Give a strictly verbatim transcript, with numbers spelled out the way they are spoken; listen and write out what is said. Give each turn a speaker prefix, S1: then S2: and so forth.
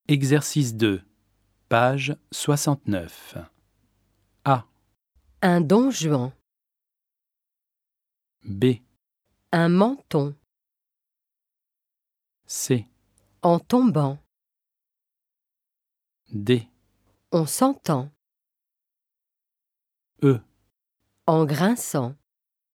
S1: Exercice deux, page soixante-neuf. A.
S2: Un don Juan.
S1: B.
S2: Un menton.
S1: C.
S2: En tombant.
S1: D.
S2: On s'entend.
S1: E.
S2: En grinçant.